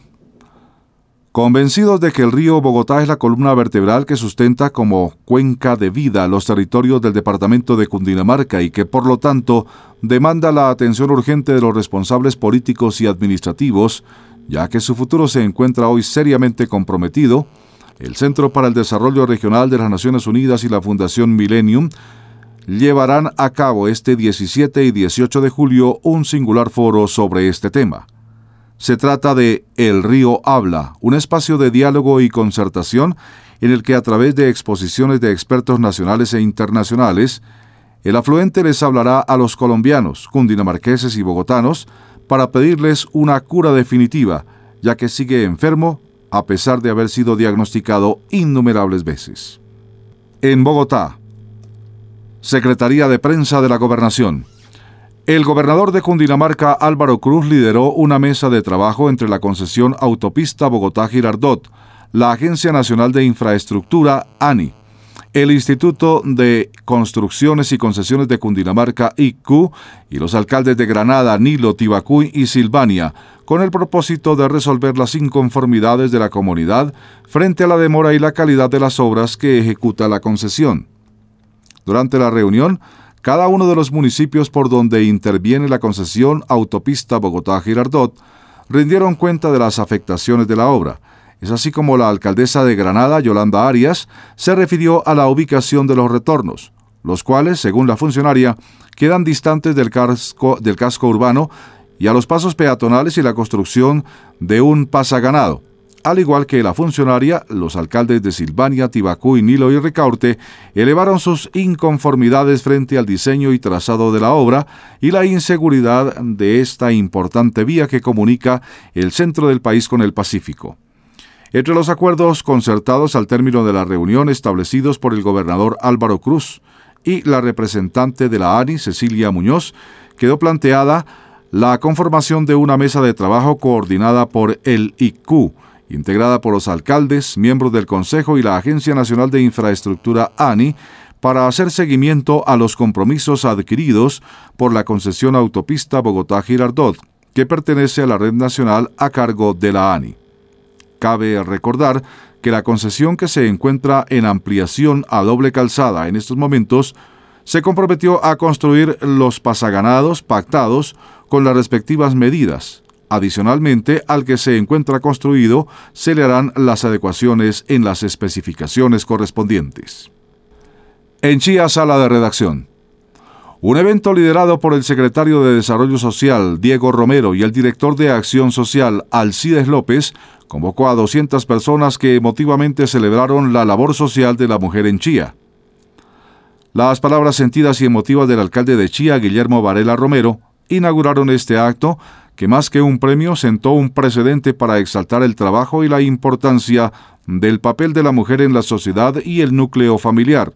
Convencidos de que el río Bogotá es la columna vertebral que sustenta como cuenca de vida los territorios del departamento de Cundinamarca y que por lo tanto demanda la atención urgente de los responsables políticos y administrativos, ya que su futuro se encuentra hoy seriamente comprometido, el Centro para el Desarrollo Regional de las Naciones Unidas y la Fundación Millennium llevarán a cabo este diecisiete y dieciocho de julio un singular foro sobre este tema. Se trata de El Río Habla, un espacio de diálogo y concertación en el que a través de exposiciones de expertos nacionales e internacionales, el afluente les hablará a los colombianos, cundinamarqueses y bogotanos para pedirles una cura definitiva, ya que sigue enfermo a pesar de haber sido diagnosticado innumerables veces. En Bogotá, Secretaría de Prensa de la Gobernación. El gobernador de Cundinamarca, Álvaro Cruz, lideró una mesa de trabajo entre la concesión Autopista Bogotá-Girardot, la Agencia Nacional de Infraestructura, ANI, el Instituto de Construcciones y Concesiones de Cundinamarca, I C U, y los alcaldes de Granada, Nilo, Tibacuy y Silvania, con el propósito de resolver las inconformidades de la comunidad frente a la demora y la calidad de las obras que ejecuta la concesión. Durante la reunión, cada uno de los municipios por donde interviene la concesión Autopista Bogotá-Girardot rindieron cuenta de las afectaciones de la obra. Es así como la alcaldesa de Granada, Yolanda Arias, se refirió a la ubicación de los retornos, los cuales, según la funcionaria, quedan distantes del casco, del casco urbano y a los pasos peatonales y la construcción de un pasaganado. Al igual que la funcionaria, los alcaldes de Silvania, Tibacuy, Nilo y Ricaurte elevaron sus inconformidades frente al diseño y trazado de la obra y la inseguridad de esta importante vía que comunica el centro del país con el Pacífico. Entre los acuerdos concertados al término de la reunión establecidos por el gobernador Álvaro Cruz y la representante de la ANI, Cecilia Muñoz, quedó planteada la conformación de una mesa de trabajo coordinada por el I C U, integrada por los alcaldes, miembros del Consejo y la Agencia Nacional de Infraestructura ANI, para hacer seguimiento a los compromisos adquiridos por la concesión Autopista Bogotá-Girardot, que pertenece a la red nacional a cargo de la ANI. Cabe recordar que la concesión, que se encuentra en ampliación a doble calzada en estos momentos, se comprometió a construir los pasaganados pactados con las respectivas medidas. Adicionalmente al que se encuentra construido, se le harán las adecuaciones en las especificaciones correspondientes. En Chía, sala de redacción. Un evento liderado por el secretario de Desarrollo Social, Diego Romero, y el director de Acción Social, Alcides López, convocó a doscientas personas que emotivamente celebraron la labor social de la mujer en Chía. Las palabras sentidas y emotivas del alcalde de Chía, Guillermo Varela Romero, inauguraron este acto que más que un premio sentó un precedente para exaltar el trabajo y la importancia del papel de la mujer en la sociedad y el núcleo familiar.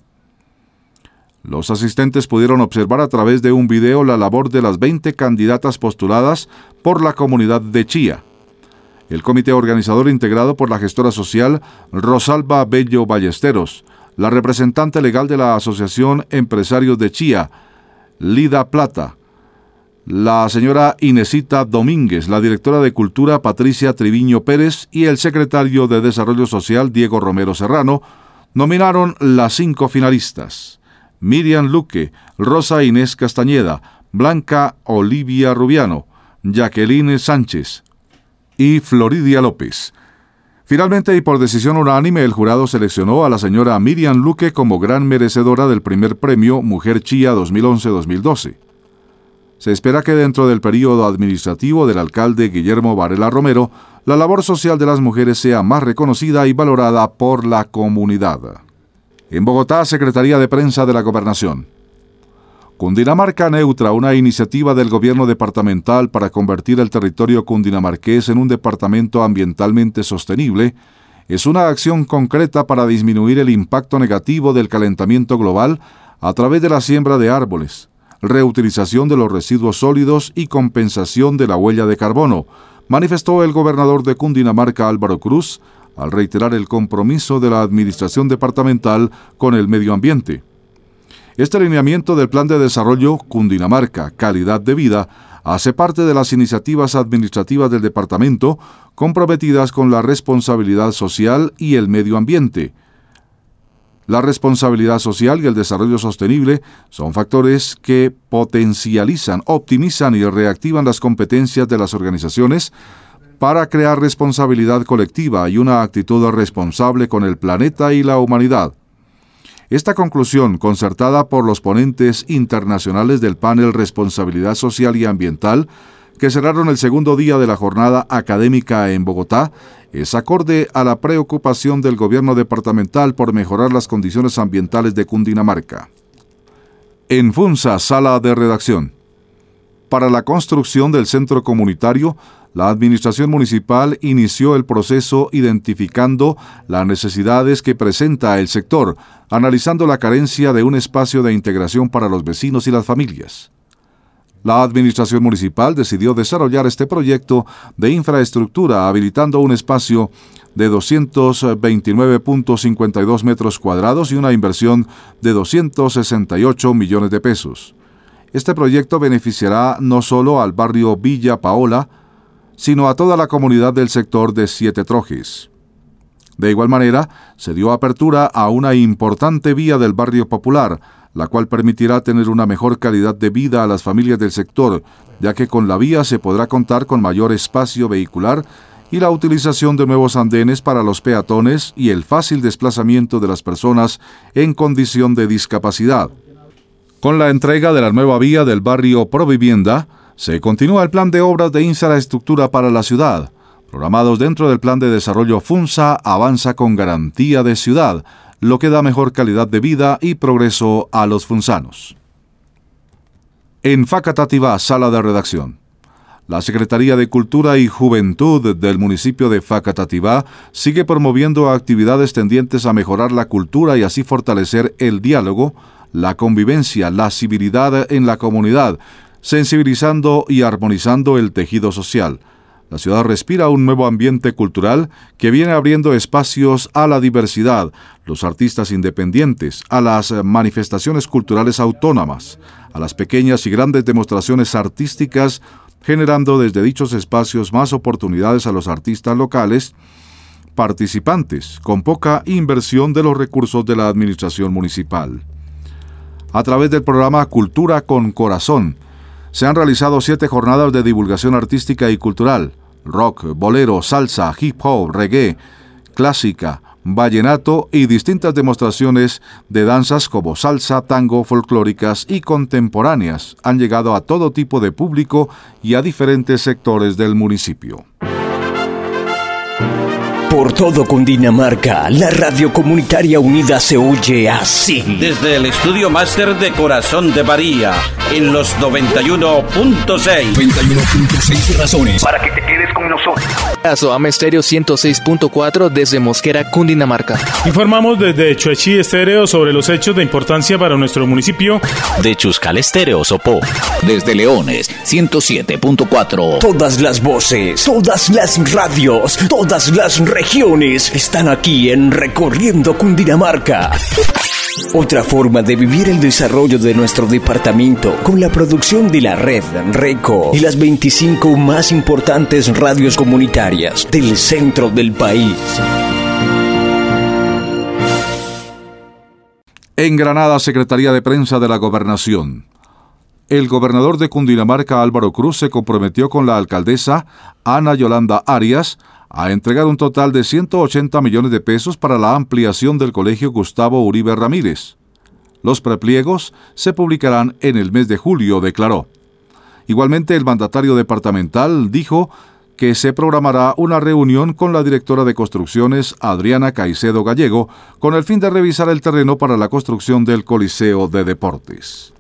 Los asistentes pudieron observar a través de un video la labor de las veinte candidatas postuladas por la comunidad de Chía. El comité organizador, integrado por la gestora social Rosalba Bello Ballesteros, la representante legal de la Asociación Empresarios de Chía, Lida Plata, la señora Inesita Domínguez, la directora de Cultura Patricia Triviño Pérez y el secretario de Desarrollo Social Diego Romero Serrano nominaron las cinco finalistas: Miriam Luque, Rosa Inés Castañeda, Blanca Olivia Rubiano, Jacqueline Sánchez y Floridia López. Finalmente, y por decisión unánime, el jurado seleccionó a la señora Miriam Luque como gran merecedora del primer premio Mujer Chía dos mil once dos mil doce. Se espera que dentro del período administrativo del alcalde Guillermo Varela Romero, la labor social de las mujeres sea más reconocida y valorada por la comunidad. En Bogotá, Secretaría de Prensa de la Gobernación. Cundinamarca Neutra, una iniciativa del gobierno departamental para convertir el territorio cundinamarqués en un departamento ambientalmente sostenible, es una acción concreta para disminuir el impacto negativo del calentamiento global a través de la siembra de árboles, reutilización de los residuos sólidos y compensación de la huella de carbono, manifestó el gobernador de Cundinamarca, Álvaro Cruz, al reiterar el compromiso de la administración departamental con el medio ambiente. Este alineamiento del Plan de Desarrollo Cundinamarca, Calidad de Vida, hace parte de las iniciativas administrativas del departamento comprometidas con la responsabilidad social y el medio ambiente. La responsabilidad social y el desarrollo sostenible son factores que potencializan, optimizan y reactivan las competencias de las organizaciones para crear responsabilidad colectiva y una actitud responsable con el planeta y la humanidad. Esta conclusión, concertada por los ponentes internacionales del panel Responsabilidad Social y Ambiental, que cerraron el segundo día de la jornada académica en Bogotá, es acorde a la preocupación del gobierno departamental por mejorar las condiciones ambientales de Cundinamarca. En Funza, sala de redacción. Para la construcción del centro comunitario, la administración municipal inició el proceso identificando las necesidades que presenta el sector, analizando la carencia de un espacio de integración para los vecinos y las familias. La administración municipal decidió desarrollar este proyecto de infraestructura habilitando un espacio de doscientos veintinueve punto cincuenta y dos metros cuadrados y una inversión de doscientos sesenta y ocho millones de pesos. Este proyecto beneficiará no solo al barrio Villa Paola, sino a toda la comunidad del sector de Siete Trojes. De igual manera, se dio apertura a una importante vía del barrio popular, la cual permitirá tener una mejor calidad de vida a las familias del sector, ya que con la vía se podrá contar con mayor espacio vehicular y la utilización de nuevos andenes para los peatones y el fácil desplazamiento de las personas en condición de discapacidad. Con la entrega de la nueva vía del barrio Provivienda, se continúa el plan de obras de infraestructura para la ciudad. Programados dentro del plan de desarrollo Funza, avanza con garantía de ciudad, lo que da mejor calidad de vida y progreso a los funzanos. En Facatativá, sala de redacción. La Secretaría de Cultura y Juventud del municipio de Facatativá sigue promoviendo actividades tendientes a mejorar la cultura y así fortalecer el diálogo, la convivencia, la civilidad en la comunidad, sensibilizando y armonizando el tejido social. La ciudad respira un nuevo ambiente cultural que viene abriendo espacios a la diversidad, los artistas independientes, a las manifestaciones culturales autónomas, a las pequeñas y grandes demostraciones artísticas, generando desde dichos espacios más oportunidades a los artistas locales, participantes, con poca inversión de los recursos de la administración municipal. A través del programa Cultura con Corazón, se han realizado siete jornadas de divulgación artística y cultural: rock, bolero, salsa, hip hop, reggae, clásica, vallenato y distintas demostraciones de danzas como salsa, tango, folclóricas y contemporáneas. Han llegado a todo tipo de público y a diferentes sectores del municipio. Por todo Cundinamarca, la radio comunitaria unida se oye así. Desde el estudio máster de Corazón de María, en los noventa y uno punto seis. noventa y uno punto seis razones para que te quedes con nosotros. Soama Estéreo ciento seis punto cuatro desde Mosquera, Cundinamarca. Informamos desde Chuechi Estéreo sobre los hechos de importancia para nuestro municipio. De Chuscal Estéreo Sopó. Desde Leones, ciento siete punto cuatro. Todas las voces, todas las radios, todas las regiones están aquí en Recorriendo Cundinamarca. Otra forma de vivir el desarrollo de nuestro departamento con la producción de la red RECO y las veinticinco más importantes radios comunitarias del centro del país. En Granada, Secretaría de Prensa de la Gobernación. El gobernador de Cundinamarca, Álvaro Cruz, se comprometió con la alcaldesa Ana Yolanda Arias a entregar un total de ciento ochenta millones de pesos para la ampliación del Colegio Gustavo Uribe Ramírez. Los prepliegos se publicarán en el mes de julio, declaró. Igualmente, el mandatario departamental dijo que se programará una reunión con la directora de Construcciones, Adriana Caicedo Gallego, con el fin de revisar el terreno para la construcción del Coliseo de Deportes.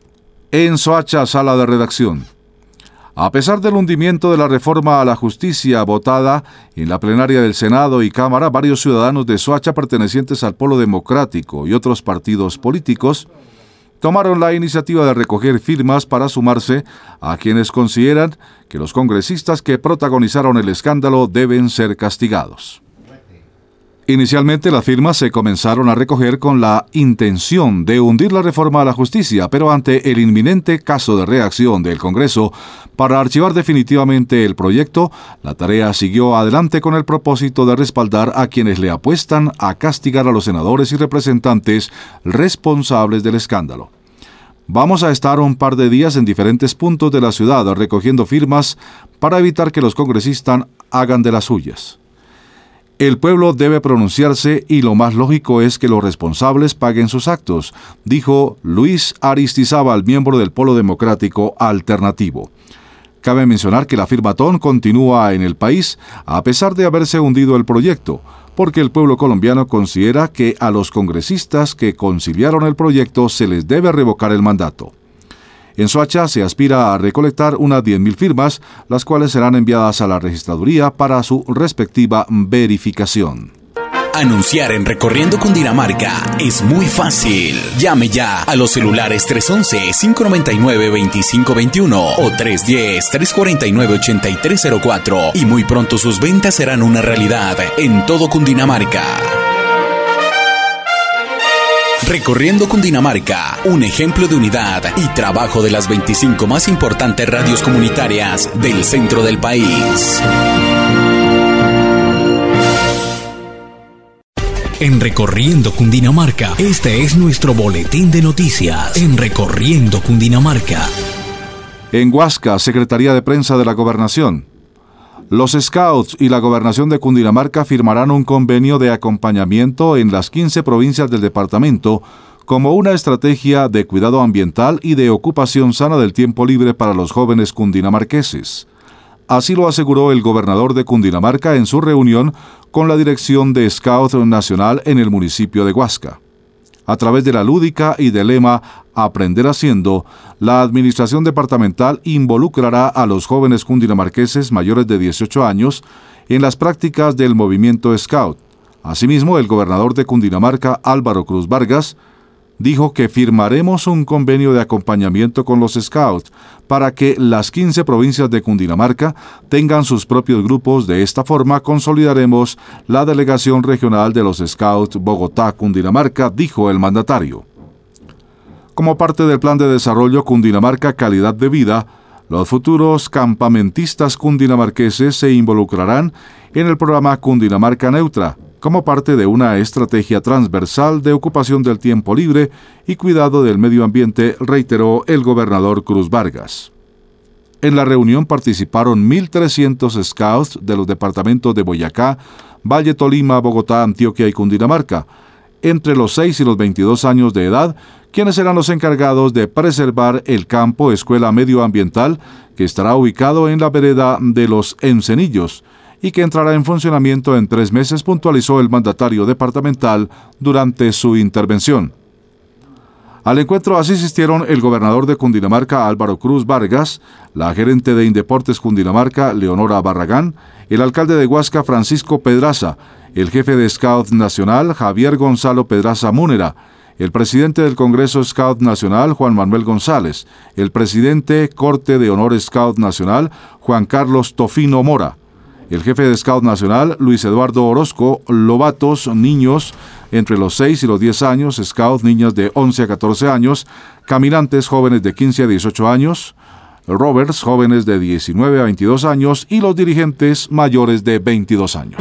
En Soacha, sala de redacción. A pesar del hundimiento de la reforma a la justicia votada en la plenaria del Senado y Cámara, varios ciudadanos de Soacha pertenecientes al Polo Democrático y otros partidos políticos tomaron la iniciativa de recoger firmas para sumarse a quienes consideran que los congresistas que protagonizaron el escándalo deben ser castigados. Inicialmente las firmas se comenzaron a recoger con la intención de hundir la reforma a la justicia, pero ante el inminente caso de reacción del Congreso para archivar definitivamente el proyecto, la tarea siguió adelante con el propósito de respaldar a quienes le apuestan a castigar a los senadores y representantes responsables del escándalo. Vamos a estar un par de días en diferentes puntos de la ciudad recogiendo firmas para evitar que los congresistas hagan de las suyas. El pueblo debe pronunciarse y lo más lógico es que los responsables paguen sus actos, dijo Luis Aristizábal, miembro del Polo Democrático Alternativo. Cabe mencionar que la firmatón continúa en el país a pesar de haberse hundido el proyecto, porque el pueblo colombiano considera que a los congresistas que conciliaron el proyecto se les debe revocar el mandato. En Soacha se aspira a recolectar unas diez mil firmas, las cuales serán enviadas a la registraduría para su respectiva verificación. Anunciar en Recorriendo Cundinamarca es muy fácil. Llame ya a los celulares tres once, cinco noventa y nueve, veinticinco veintiuno o tres diez, tres cuarenta y nueve, ochenta y tres cero cuatro y muy pronto sus ventas serán una realidad en todo Cundinamarca. Recorriendo Cundinamarca, un ejemplo de unidad y trabajo de las veinticinco más importantes radios comunitarias del centro del país. En Recorriendo Cundinamarca, este es nuestro boletín de noticias. En Recorriendo Cundinamarca. En Huasca, Secretaría de Prensa de la Gobernación. Los Scouts y la Gobernación de Cundinamarca firmarán un convenio de acompañamiento en las quince provincias del departamento como una estrategia de cuidado ambiental y de ocupación sana del tiempo libre para los jóvenes cundinamarqueses. Así lo aseguró el gobernador de Cundinamarca en su reunión con la dirección de Scout Nacional en el municipio de Huasca. A través de la lúdica y del lema Aprender Haciendo, la administración departamental involucrará a los jóvenes cundinamarqueses mayores de dieciocho años en las prácticas del movimiento Scout. Asimismo, el gobernador de Cundinamarca, Álvaro Cruz Vargas, dijo que firmaremos un convenio de acompañamiento con los Scouts para que las quince provincias de Cundinamarca tengan sus propios grupos. De esta forma consolidaremos la delegación regional de los Scouts Bogotá-Cundinamarca, dijo el mandatario. Como parte del Plan de Desarrollo Cundinamarca Calidad de Vida, los futuros campamentistas cundinamarqueses se involucrarán en el programa Cundinamarca Neutra, como parte de una estrategia transversal de ocupación del tiempo libre y cuidado del medio ambiente, reiteró el gobernador Cruz Vargas. En la reunión participaron mil trescientos scouts de los departamentos de Boyacá, Valle Tolima, Bogotá, Antioquia y Cundinamarca, entre los seis y los veintidós años de edad, quienes serán los encargados de preservar el campo escuela medioambiental que estará ubicado en la vereda de Los Encenillos, y que entrará en funcionamiento en tres meses, puntualizó el mandatario departamental durante su intervención. Al encuentro así asistieron el gobernador de Cundinamarca, Álvaro Cruz Vargas, la gerente de Indeportes Cundinamarca, Leonora Barragán, el alcalde de Huasca, Francisco Pedraza, el jefe de Scout Nacional, Javier Gonzalo Pedraza Múnera, el presidente del Congreso Scout Nacional, Juan Manuel González, el presidente Corte de Honor Scout Nacional, Juan Carlos Tofino Mora, el jefe de Scout Nacional, Luis Eduardo Orozco Lobatos Niños, entre los seis y los diez años, scouts niñas de once a catorce años, caminantes jóvenes de quince a dieciocho años, rovers jóvenes de diecinueve a veintidós años y los dirigentes mayores de veintidós años.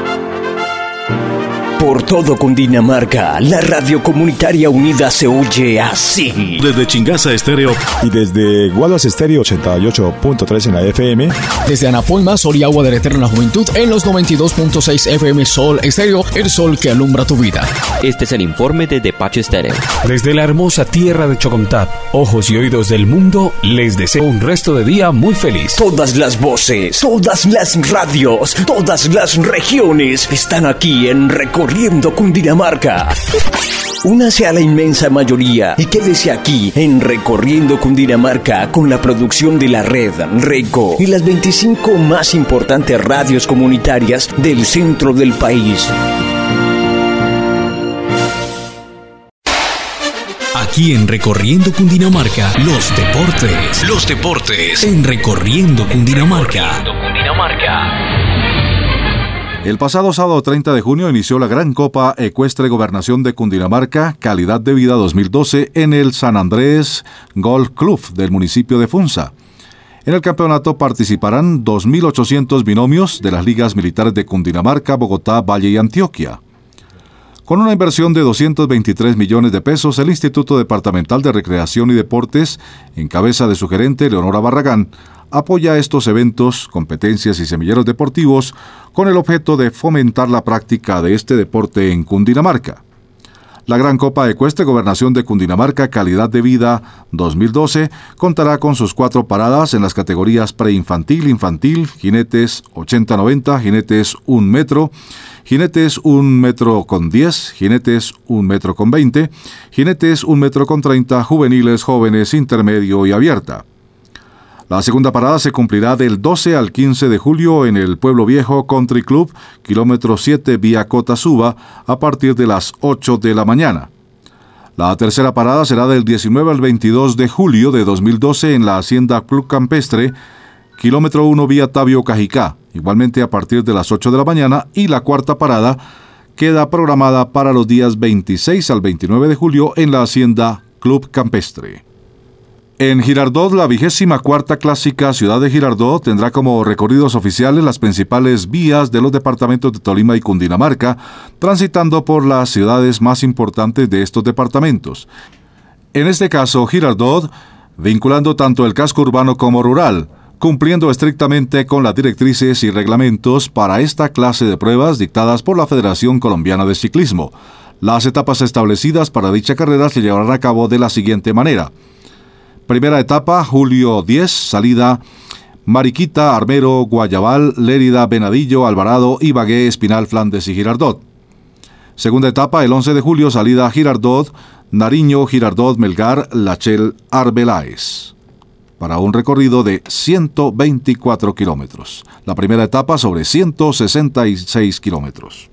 Por todo Cundinamarca, la radio comunitaria unida se oye así. Desde Chingaza Estéreo y desde Guaduas Estéreo ochenta y ocho punto tres en la F M. Desde Anapoima, Sol y Agua de la Eterna Juventud en los noventa y dos punto seis F M Sol Estéreo, el sol que alumbra tu vida. Este es el informe de Despacho Estéreo. Desde la hermosa tierra de Chocontá, ojos y oídos del mundo, les deseo un resto de día muy feliz. Todas las voces, todas las radios, todas las regiones están aquí en Recorriendo Cundinamarca. Únase a la inmensa mayoría y quédese aquí en Recorriendo Cundinamarca con la producción de la red RECO y las veinticinco más importantes radios comunitarias del centro del país. Aquí en Recorriendo Cundinamarca, los deportes. Los deportes en Recorriendo Cundinamarca. El pasado sábado treinta de junio inició la Gran Copa Ecuestre Gobernación de Cundinamarca, Calidad de Vida dos mil doce, en el San Andrés Golf Club del municipio de Funza. En el campeonato participarán dos mil ochocientos binomios de las ligas militares de Cundinamarca, Bogotá, Valle y Antioquia. Con una inversión de doscientos veintitrés millones de pesos, el Instituto Departamental de Recreación y Deportes, en cabeza de su gerente, Leonora Barragán, apoya estos eventos, competencias y semilleros deportivos con el objeto de fomentar la práctica de este deporte en Cundinamarca. La Gran Copa Ecuestre Gobernación de Cundinamarca Calidad de Vida dos mil doce contará con sus cuatro paradas en las categorías preinfantil, infantil, jinetes ochenta noventa, jinetes un metro, jinetes un metro con diez, jinetes un metro con veinte, jinetes un metro con treinta, juveniles, jóvenes, intermedio y abierta. La segunda parada se cumplirá del doce al quince de julio en el Pueblo Viejo Country Club, kilómetro siete vía Cota Suba, a partir de las ocho de la mañana. La tercera parada será del diecinueve al veintidós de julio de dos mil doce en la Hacienda Club Campestre, kilómetro uno vía Tabio Cajicá, igualmente a partir de las ocho de la mañana, y la cuarta parada queda programada para los días veintiséis al veintinueve de julio en la Hacienda Club Campestre. En Girardot, la vigésima cuarta clásica Ciudad de Girardot tendrá como recorridos oficiales las principales vías de los departamentos de Tolima y Cundinamarca, transitando por las ciudades más importantes de estos departamentos. En este caso, Girardot, vinculando tanto el casco urbano como rural, cumpliendo estrictamente con las directrices y reglamentos para esta clase de pruebas dictadas por la Federación Colombiana de Ciclismo. Las etapas establecidas para dicha carrera se llevarán a cabo de la siguiente manera. Primera etapa, julio diez, salida Mariquita, Armero, Guayabal, Lérida, Venadillo, Alvarado, Ibagué, Espinal, Flandes y Girardot. Segunda etapa, el once de julio, salida Girardot, Nariño, Girardot, Melgar, Lachel, Arbeláez, para un recorrido de ciento veinticuatro kilómetros. La primera etapa sobre ciento sesenta y seis kilómetros.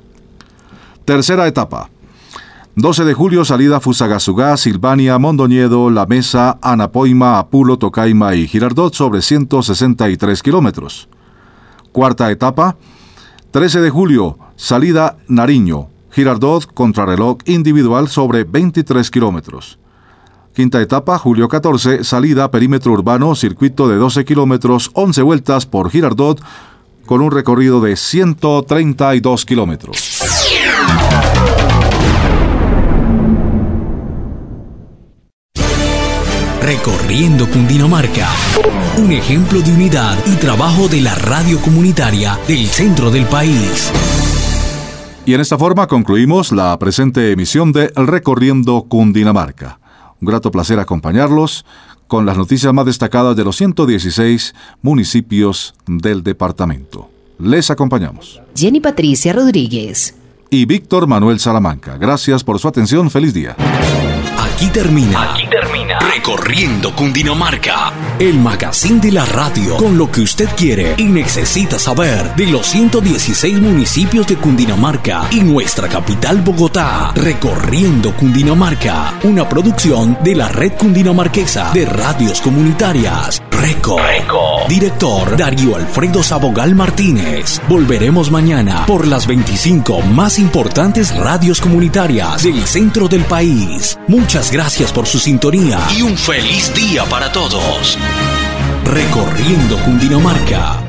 Tercera etapa. doce de julio, salida Fusagasugá, Silvania, Mondoñedo, La Mesa, Anapoima, Apulo, Tocaima y Girardot sobre ciento sesenta y tres kilómetros. Cuarta etapa, trece de julio, salida Nariño, Girardot, contrarreloj individual sobre veintitrés kilómetros. Quinta etapa, julio catorce, salida Perímetro Urbano, circuito de doce kilómetros, once vueltas por Girardot, con un recorrido de ciento treinta y dos kilómetros. Recorriendo Cundinamarca, un ejemplo de unidad y trabajo de la radio comunitaria del centro del país. Y en esta forma concluimos la presente emisión de Recorriendo Cundinamarca. Un grato placer acompañarlos con las noticias más destacadas de los ciento dieciséis municipios del departamento. Les acompañamos Jenny Patricia Rodríguez y Víctor Manuel Salamanca. Gracias por su atención. Feliz día. Aquí termina. Aquí termina. Recorriendo Cundinamarca, el magazine de la radio con lo que usted quiere y necesita saber de los ciento dieciséis municipios de Cundinamarca y nuestra capital Bogotá. Recorriendo Cundinamarca, una producción de la Red Cundinamarquesa de Radios Comunitarias. Reco. Reco. Director Darío Alfredo Sabogal Martínez. Volveremos mañana por las veinticinco más importantes radios comunitarias del centro del país. Muchas gracias por su sintonía y un feliz día para todos. Recorriendo Cundinamarca.